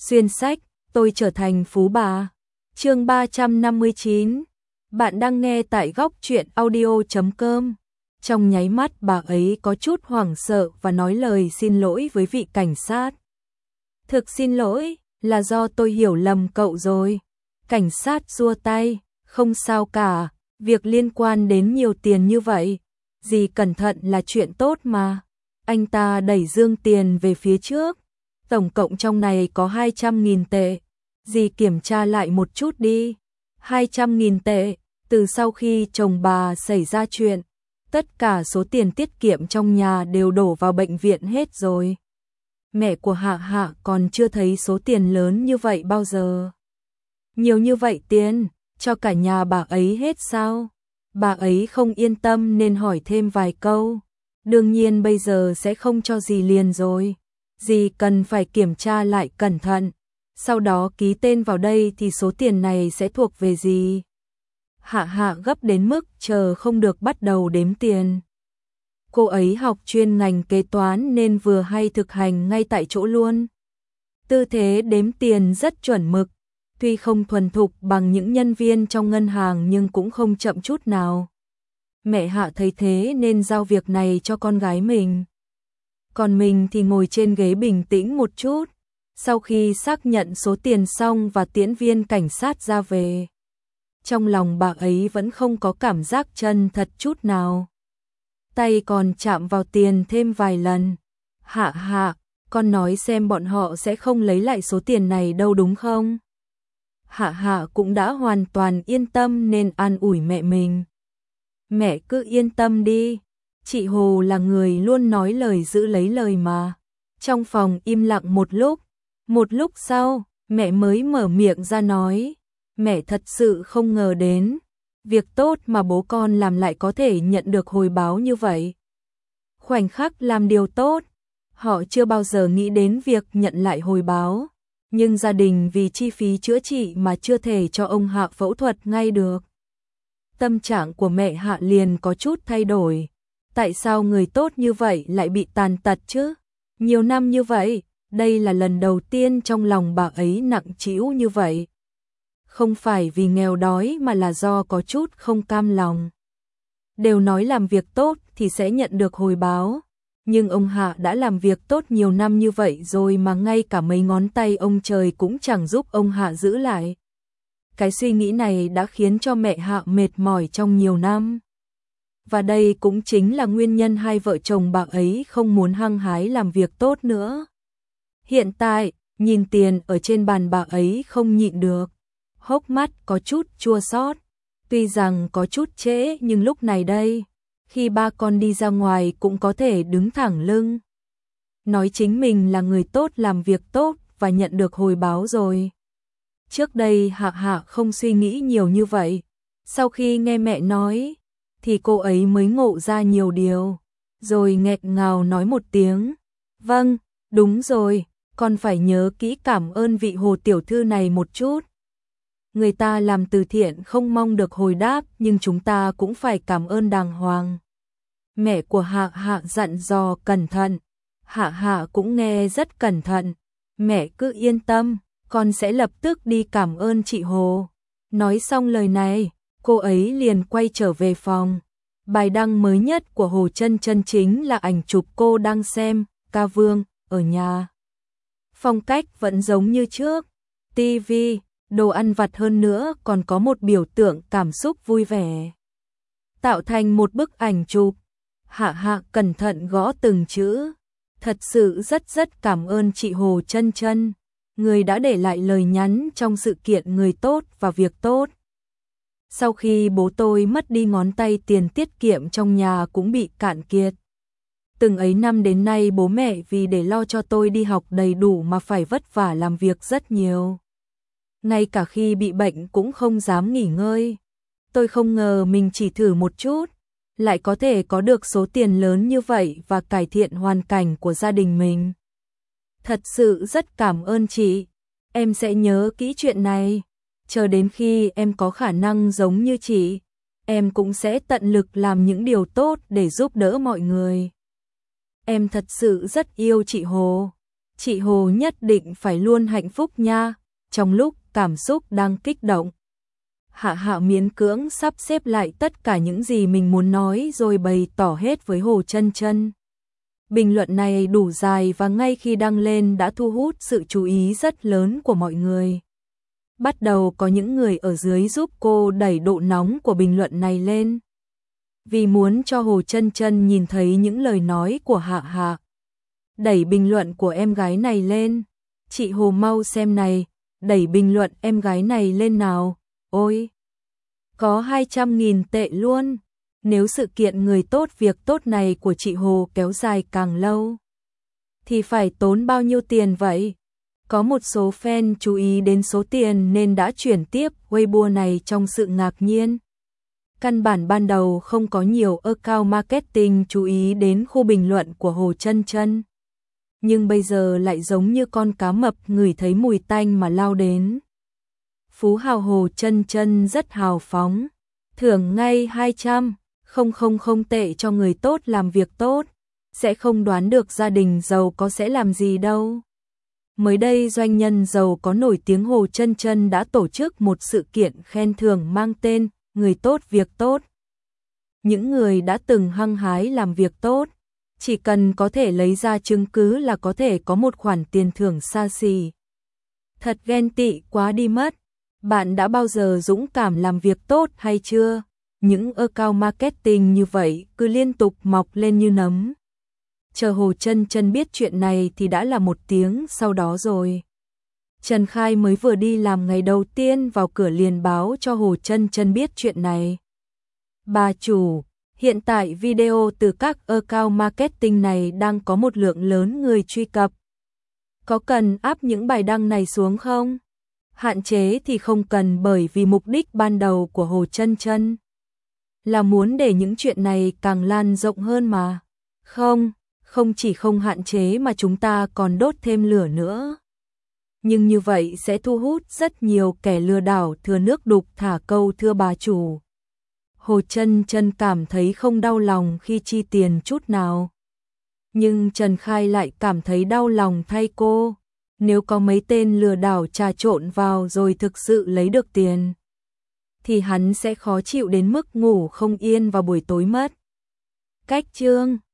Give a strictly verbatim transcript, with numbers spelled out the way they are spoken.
Xuyên sách, tôi trở thành phú bà. Chương ba trăm năm mươi chín. Bạn đang nghe tại góc truyện audio chấm com. Trong nháy mắt bà ấy có chút hoảng sợ và nói lời xin lỗi với vị cảnh sát. Thực xin lỗi, là do tôi hiểu lầm cậu rồi. Cảnh sát xua tay, không sao cả, việc liên quan đến nhiều tiền như vậy. Dì cẩn thận là chuyện tốt mà. Anh ta đẩy dương tiền về phía trước. Tổng cộng trong này có hai trăm nghìn tệ. Dì kiểm tra lại một chút đi. hai trăm nghìn tệ, từ sau khi chồng bà xảy ra chuyện, tất cả số tiền tiết kiệm trong nhà đều đổ vào bệnh viện hết rồi. Mẹ của Hạ Hạ còn chưa thấy số tiền lớn như vậy bao giờ. Nhiều như vậy tiền, cho cả nhà bà ấy hết sao? Bà ấy không yên tâm nên hỏi thêm vài câu. Đương nhiên bây giờ sẽ không cho dì liền rồi. Dì cần phải kiểm tra lại cẩn thận. Sau đó ký tên vào đây thì số tiền này sẽ thuộc về dì. Hạ Hạ gấp đến mức chờ không được bắt đầu đếm tiền. Cô ấy học chuyên ngành kế toán nên vừa hay thực hành ngay tại chỗ luôn. Tư thế đếm tiền rất chuẩn mực. Tuy không thuần thục bằng những nhân viên trong ngân hàng nhưng cũng không chậm chút nào. Mẹ Hạ thấy thế nên giao việc này cho con gái mình. Còn mình thì ngồi trên ghế bình tĩnh một chút. Sau khi xác nhận số tiền xong và tiễn viên cảnh sát ra về, trong lòng bà ấy vẫn không có cảm giác chân thật chút nào. Tay còn chạm vào tiền thêm vài lần. Hạ Hạ, con nói xem bọn họ sẽ không lấy lại số tiền này đâu đúng không? Hạ Hạ cũng đã hoàn toàn yên tâm nên an ủi mẹ mình. Mẹ cứ yên tâm đi, chị Hồ là người luôn nói lời giữ lấy lời mà. Trong phòng im lặng một lúc, một lúc sau, mẹ mới mở miệng ra nói. Mẹ thật sự không ngờ đến, việc tốt mà bố con làm lại có thể nhận được hồi báo như vậy. Khoảnh khắc làm điều tốt, họ chưa bao giờ nghĩ đến việc nhận lại hồi báo. Nhưng gia đình vì chi phí chữa trị mà chưa thể cho ông Hạ phẫu thuật ngay được. Tâm trạng của mẹ Hạ liền có chút thay đổi. Tại sao người tốt như vậy lại bị tàn tật chứ? Nhiều năm như vậy, đây là lần đầu tiên trong lòng bà ấy nặng trĩu như vậy. Không phải vì nghèo đói mà là do có chút không cam lòng. Đều nói làm việc tốt thì sẽ nhận được hồi báo. Nhưng ông Hạ đã làm việc tốt nhiều năm như vậy rồi mà ngay cả mấy ngón tay ông trời cũng chẳng giúp ông Hạ giữ lại. Cái suy nghĩ này đã khiến cho mẹ Hạ mệt mỏi trong nhiều năm. Và đây cũng chính là nguyên nhân hai vợ chồng bà ấy không muốn hăng hái làm việc tốt nữa. Hiện tại, nhìn tiền ở trên bàn bà ấy không nhịn được. Hốc mắt có chút chua xót. Tuy rằng có chút trễ nhưng lúc này đây, khi ba con đi ra ngoài cũng có thể đứng thẳng lưng. Nói chính mình là người tốt làm việc tốt và nhận được hồi báo rồi. Trước đây Hạ Hạ không suy nghĩ nhiều như vậy. Sau khi nghe mẹ nói, thì cô ấy mới ngộ ra nhiều điều. Rồi nghẹn ngào nói một tiếng. Vâng, đúng rồi, con phải nhớ kỹ cảm ơn vị Hồ tiểu thư này một chút. Người ta làm từ thiện không mong được hồi đáp nhưng chúng ta cũng phải cảm ơn đàng hoàng. Mẹ của Hạ Hạ dặn dò cẩn thận. Hạ Hạ cũng nghe rất cẩn thận. Mẹ cứ yên tâm, con sẽ lập tức đi cảm ơn chị Hồ. Nói xong lời này, cô ấy liền quay trở về phòng. Bài đăng mới nhất của Hồ Chân Chân chính là ảnh chụp cô đang xem Ca Vương ở nhà. Phong cách vẫn giống như trước. ti vi, đồ ăn vặt hơn nữa còn có một biểu tượng cảm xúc vui vẻ. Tạo thành một bức ảnh chụp. Hạ Hạ cẩn thận gõ từng chữ. Thật sự rất rất cảm ơn chị Hồ Chân Chân, người đã để lại lời nhắn trong sự kiện người tốt và việc tốt. Sau khi bố tôi mất đi ngón tay tiền tiết kiệm trong nhà cũng bị cạn kiệt. Từng ấy năm đến nay bố mẹ vì để lo cho tôi đi học đầy đủ mà phải vất vả làm việc rất nhiều. Ngay cả khi bị bệnh cũng không dám nghỉ ngơi. Tôi không ngờ mình chỉ thử một chút, lại có thể có được số tiền lớn như vậy và cải thiện hoàn cảnh của gia đình mình. Thật sự rất cảm ơn chị. Em sẽ nhớ kỹ chuyện này. Chờ đến khi em có khả năng giống như chị, em cũng sẽ tận lực làm những điều tốt để giúp đỡ mọi người. Em thật sự rất yêu chị Hồ. Chị Hồ nhất định phải luôn hạnh phúc nha. Trong lúc cảm xúc đang kích động, Hạ Hạ miễn cưỡng sắp xếp lại tất cả những gì mình muốn nói rồi bày tỏ hết với Hồ Chân Chân. Bình luận này đủ dài và ngay khi đăng lên đã thu hút sự chú ý rất lớn của mọi người. Bắt đầu có những người ở dưới giúp cô đẩy độ nóng của bình luận này lên. Vì muốn cho Hồ Chân Chân nhìn thấy những lời nói của Hạ Hạ, đẩy bình luận của em gái này lên. Chị Hồ mau xem này, đẩy bình luận em gái này lên nào. Ôi, có hai trăm nghìn tệ luôn. Nếu sự kiện người tốt việc tốt này của chị Hồ kéo dài càng lâu, thì phải tốn bao nhiêu tiền vậy? Có một số fan chú ý đến số tiền nên đã chuyển tiếp Weibo này trong sự ngạc nhiên. Căn bản ban đầu không có nhiều account marketing chú ý đến khu bình luận của Hồ Chân Chân. Nhưng bây giờ lại giống như con cá mập ngửi thấy mùi tanh mà lao đến. Phú hào Hồ Chân Chân rất hào phóng, thưởng ngay hai trăm, không không không tệ cho người tốt làm việc tốt, sẽ không đoán được gia đình giàu có sẽ làm gì đâu. Mới đây doanh nhân giàu có nổi tiếng Hồ Chân Chân đã tổ chức một sự kiện khen thưởng mang tên Người tốt việc tốt. Những người đã từng hăng hái làm việc tốt, chỉ cần có thể lấy ra chứng cứ là có thể có một khoản tiền thưởng xa xỉ. Thật ghen tị quá đi mất. Bạn đã bao giờ dũng cảm làm việc tốt hay chưa? Những account marketing như vậy cứ liên tục mọc lên như nấm. Chờ Hồ Chân Chân biết chuyện này thì đã là một tiếng sau đó rồi. Trần Khai mới vừa đi làm ngày đầu tiên vào cửa liền báo cho Hồ Chân Chân biết chuyện này. Bà chủ, hiện tại video từ các account marketing này đang có một lượng lớn người truy cập. Có cần áp những bài đăng này xuống không? Hạn chế thì không cần bởi vì mục đích ban đầu của Hồ Chân Chân là muốn để những chuyện này càng lan rộng hơn mà. Không, không chỉ không hạn chế mà chúng ta còn đốt thêm lửa nữa. Nhưng như vậy sẽ thu hút rất nhiều kẻ lừa đảo thừa nước đục thả câu thưa bà chủ. Hồ Chân Chân cảm thấy không đau lòng khi chi tiền chút nào. Nhưng Trần Khai lại cảm thấy đau lòng thay cô. Nếu có mấy tên lừa đảo trà trộn vào rồi thực sự lấy được tiền, thì hắn sẽ khó chịu đến mức ngủ không yên vào buổi tối mất. Cách chương